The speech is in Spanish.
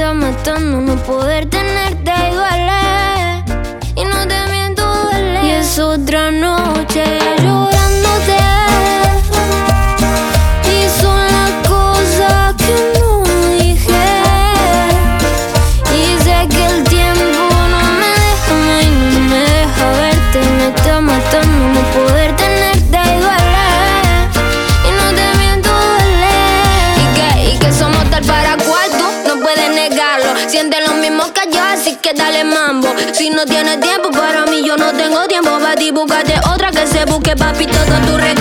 está matando no poder tenerte igual. Y no te miento, duele. Y es otra noche llorándote. Y son las cosas que no dije. Y sé que el tiempo no me deja más y no me deja verte. Me está matando no poder tenerte igual. Y no te miento, duele. Y que somos tal para cual, tú no puedes negarlo. Siente lo mismo que yo, así que dale mambo. Si no tienes tiempo para mí, yo no tengo tiempo para ti. Búscate otra que se busque, papi, todo tu regalo.